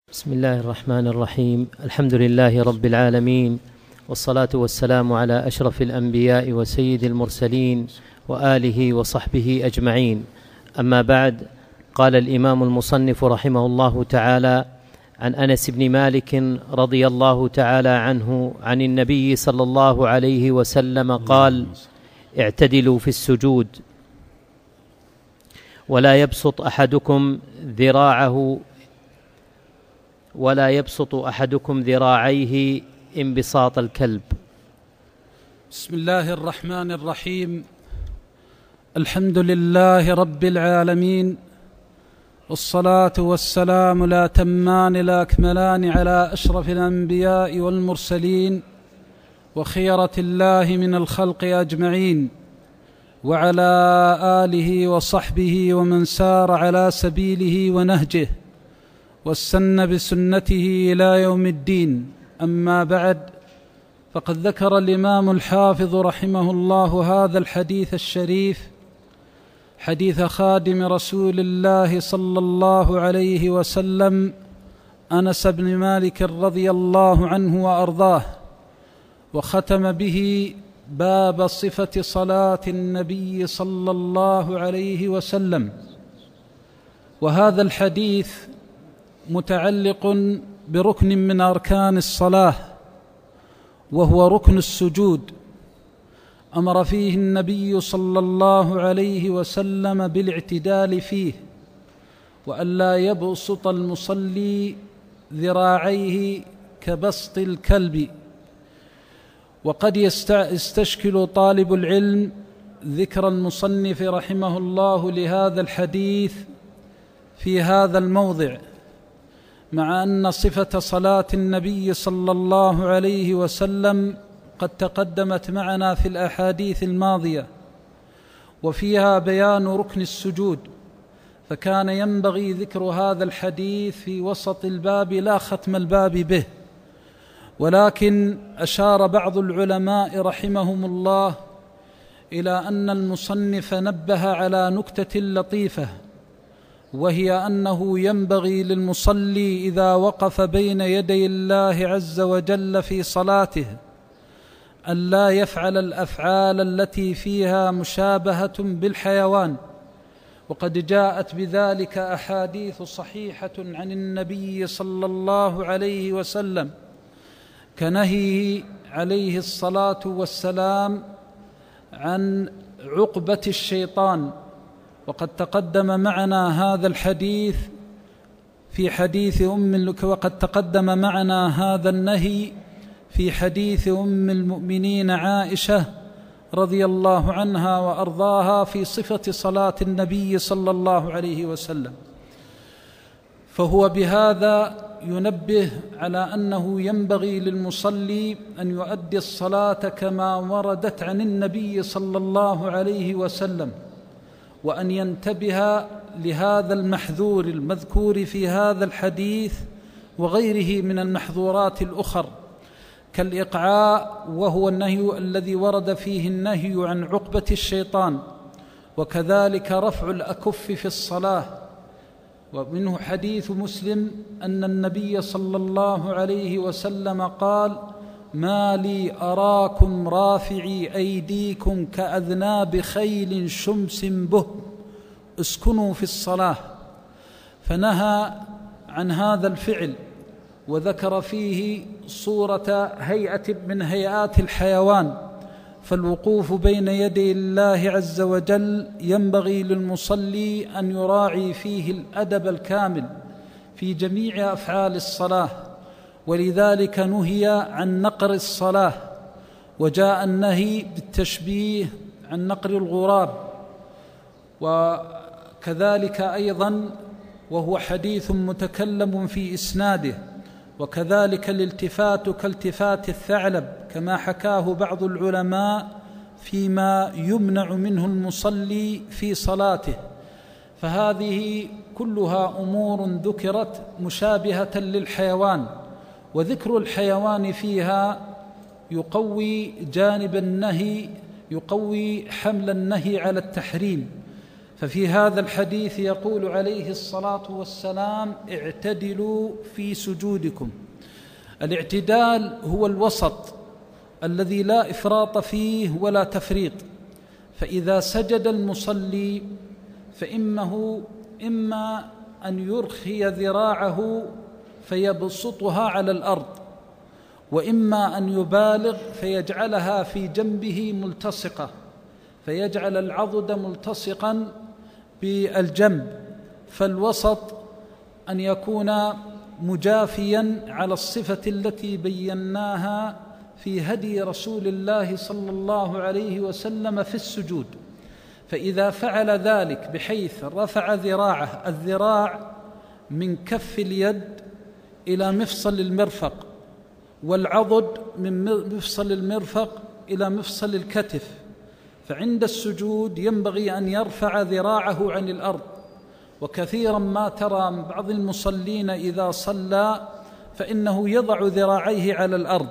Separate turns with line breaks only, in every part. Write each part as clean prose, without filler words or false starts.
بسم الله الرحمن الرحيم. الحمد لله رب العالمين، والصلاة والسلام على أشرف الأنبياء وسيد المرسلين وآله وصحبه أجمعين. أما بعد، قال الإمام المصنف رحمه الله تعالى: عن أنس بن مالك رضي الله تعالى عنه عن النبي صلى الله عليه وسلم قال: اعتدلوا في السجود، ولا يبسط أحدكم ذراعيه انبساط الكلب.
بسم الله الرحمن الرحيم. الحمد لله رب العالمين، والصلاة والسلام لا تمان لا أكملان على أشرف الأنبياء والمرسلين وخيرة الله من الخلق أجمعين، وعلى آله وصحبه ومن سار على سبيله ونهجه واستنى بسنته إلى يوم الدين. أما بعد، فقد ذكر الإمام الحافظ رحمه الله هذا الحديث الشريف، حديث خادم رسول الله صلى الله عليه وسلم أنس بن مالك رضي الله عنه وأرضاه، وختم به باب صفة صلاة النبي صلى الله عليه وسلم. وهذا الحديث متعلق بركن من أركان الصلاة، وهو ركن السجود. أمر فيه النبي صلى الله عليه وسلم بالاعتدال فيه، وألا يبسط المصلي ذراعيه كبسط الكلب. وقد يستشكل طالب العلم ذكر المصنف رحمه الله لهذا الحديث في هذا الموضع، مع أن صفة صلاة النبي صلى الله عليه وسلم قد تقدمت معنا في الأحاديث الماضية، وفيها بيان ركن السجود، فكان ينبغي ذكر هذا الحديث في وسط الباب لا ختم الباب به. ولكن أشار بعض العلماء رحمهم الله إلى أن المصنف نبه على نكتة لطيفة، وهي أنه ينبغي للمصلي إذا وقف بين يدي الله عز وجل في صلاته أن لا يفعل الأفعال التي فيها مشابهة بالحيوان، وقد جاءت بذلك أحاديث صحيحة عن النبي صلى الله عليه وسلم، كنهيه عليه الصلاة والسلام عن عقبة الشيطان. وقد تقدم معنا هذا الحديث في حديث وقد تقدم معنا هذا النهي في حديث أم المؤمنين عائشة رضي الله عنها وأرضاها في صفة صلاة النبي صلى الله عليه وسلم. فهو بهذا ينبه على أنه ينبغي للمصلي أن يؤدي الصلاة كما وردت عن النبي صلى الله عليه وسلم، وأن ينتبه لهذا المحذور المذكور في هذا الحديث وغيره من المحظورات الأخر، كالإقعاء، وهو النهي الذي ورد فيه النهي عن عقبة الشيطان، وكذلك رفع الأكف في الصلاة. ومنه حديث مسلم أن النبي صلى الله عليه وسلم قال: ما لي أراكم رافعي أيديكم كأذناب خيل شمس بهم، اسكنوا في الصلاة. فنهى عن هذا الفعل، وذكر فيه صورة هيئة من هيئات الحيوان. فالوقوف بين يدي الله عز وجل ينبغي للمصلي أن يراعي فيه الأدب الكامل في جميع أفعال الصلاة، ولذلك نهي عن نقر الصلاة، وجاء النهي بالتشبيه عن نقر الغراب. وكذلك أيضا، وهو حديث متكلم في إسناده، وكذلك الالتفات كالتفات الثعلب، كما حكاه بعض العلماء فيما يمنع منه المصلي في صلاته. فهذه كلها أمور ذكرت مشابهة للحيوان، وذكر الحيوان فيها يقوي جانب النهي، يقوي حمل النهي على التحريم. ففي هذا الحديث يقول عليه الصلاة والسلام: اعتدلوا في سجودكم. الاعتدال هو الوسط الذي لا إفراط فيه ولا تفريط. فإذا سجد المصلي فإنه إما أن يرخي ذراعه فيبسطها على الأرض، وإما أن يبالغ فيجعلها في جنبه ملتصقة، فيجعل العضد ملتصقا بالجنب. فالوسط أن يكون مجافيا على الصفة التي بيناها في هدي رسول الله صلى الله عليه وسلم في السجود. فإذا فعل ذلك بحيث رفع ذراعه، الذراع من كف اليد إلى مفصل المرفق، والعضد من مفصل المرفق إلى مفصل الكتف، فعند السجود ينبغي أن يرفع ذراعه عن الأرض. وكثيرا ما ترى من بعض المصلين إذا صلى فإنه يضع ذراعيه على الأرض،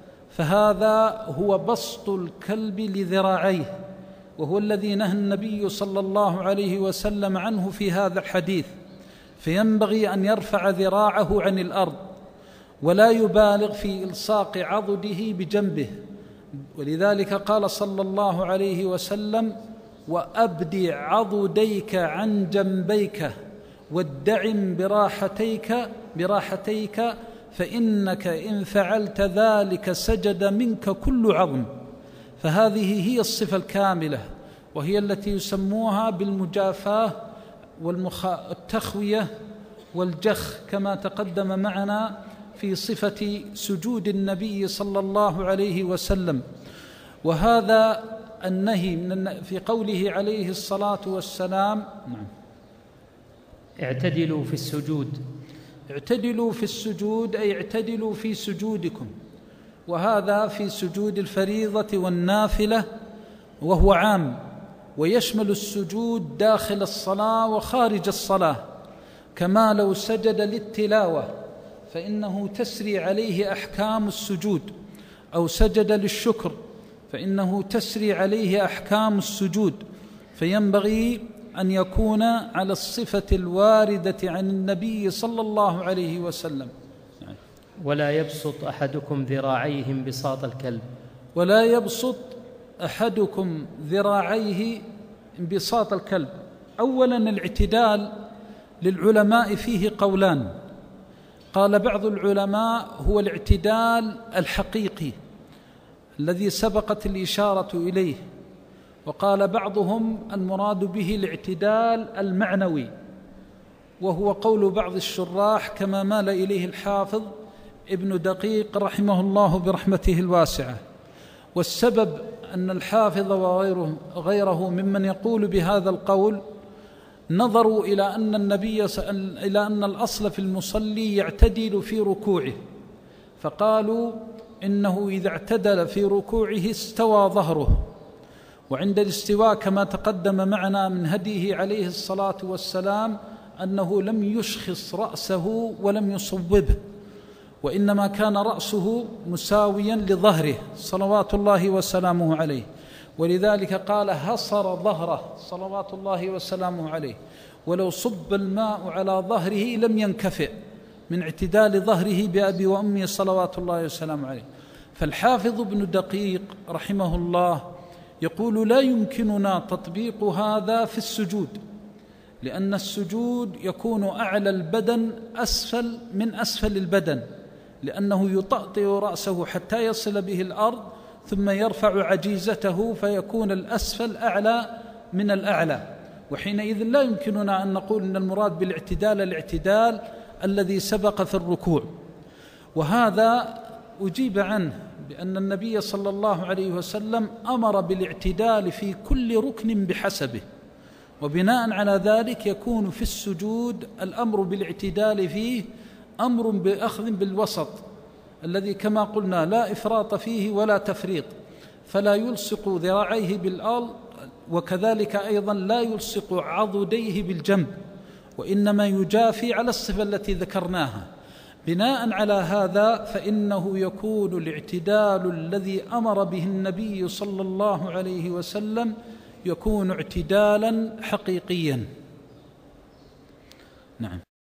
فهذا هو بسط الكلب لذراعيه، وهو الذي نهى النبي صلى الله عليه وسلم عنه في هذا الحديث. فينبغي أن يرفع ذراعه عن الأرض ولا يبالغ في إلصاق عضده بجنبه. ولذلك قال صلى الله عليه وسلم: وأبدِ عضديك عن جنبيك وادعم براحتيك فإنك إن فعلت ذلك سجد منك كل عظم. فهذه هي الصفة الكاملة، وهي التي يسموها بالمجافاة والتخوية والجخ، كما تقدم معنا في صفة سجود النبي صلى الله عليه وسلم. وهذا النهي في قوله عليه الصلاة والسلام:
اعتدلوا في السجود.
اعتدلوا في السجود أي اعتدلوا في سجودكم، وهذا في سجود الفريضة والنافلة، وهو عام ويشمل السجود داخل الصلاة وخارج الصلاة. كما لو سجد للتلاوة فإنه تسري عليه أحكام السجود، أو سجد للشكر فإنه تسري عليه أحكام السجود. فينبغي أن يكون على الصفة الواردة عن النبي صلى الله عليه وسلم.
ولا يبسط أحدكم ذراعيه انبساط الكلب.
ولا يبسط أحدكم ذراعيه انبساط الكلب. أولا، الاعتدال للعلماء فيه قولان. قال بعض العلماء هو الاعتدال الحقيقي الذي سبقت الإشارة إليه، وقال بعضهم المراد به الاعتدال المعنوي، وهو قول بعض الشراح كما مال إليه الحافظ ابن دقيق رحمه الله برحمته الواسعة. والسبب أن الحافظ وغيره ممن يقول بهذا القول نظروا إلى أن الأصل في المصلي يعتدل في ركوعه، فقالوا إنه إذا اعتدل في ركوعه استوى ظهره، وعند الاستواء كما تقدم معنا من هديه عليه الصلاة والسلام أنه لم يشخص رأسه ولم يصوبه، وإنما كان رأسه مساويا لظهره صلوات الله وسلامه عليه، ولذلك قال هصر ظهره صلوات الله وسلامه عليه، ولو صب الماء على ظهره لم ينكفئ من اعتدال ظهره بأبي وأمي صلوات الله وسلامه عليه. فالحافظ ابن دقيق رحمه الله يقول لا يمكننا تطبيق هذا في السجود، لأن السجود يكون أعلى البدن أسفل من أسفل البدن، لأنه يطأطئ رأسه حتى يصل به الأرض ثم يرفع عجيزته فيكون الأسفل أعلى من الأعلى، وحينئذ لا يمكننا أن نقول أن المراد بالاعتدال الاعتدال الذي سبق في الركوع. وهذا أجيب عنه بأن النبي صلى الله عليه وسلم أمر بالاعتدال في كل ركن بحسبه، وبناء على ذلك يكون في السجود الأمر بالاعتدال فيه أمر بأخذ بالوسط الذي كما قلنا لا إفراط فيه ولا تفريط، فلا يلصق ذراعيه بالأرض، وكذلك أيضا لا يلصق عضديه بالجنب، وإنما يجافي على الصفة التي ذكرناها. بناء على هذا فإنه يكون الاعتدال الذي أمر به النبي صلى الله عليه وسلم يكون اعتدالا حقيقيا. نعم.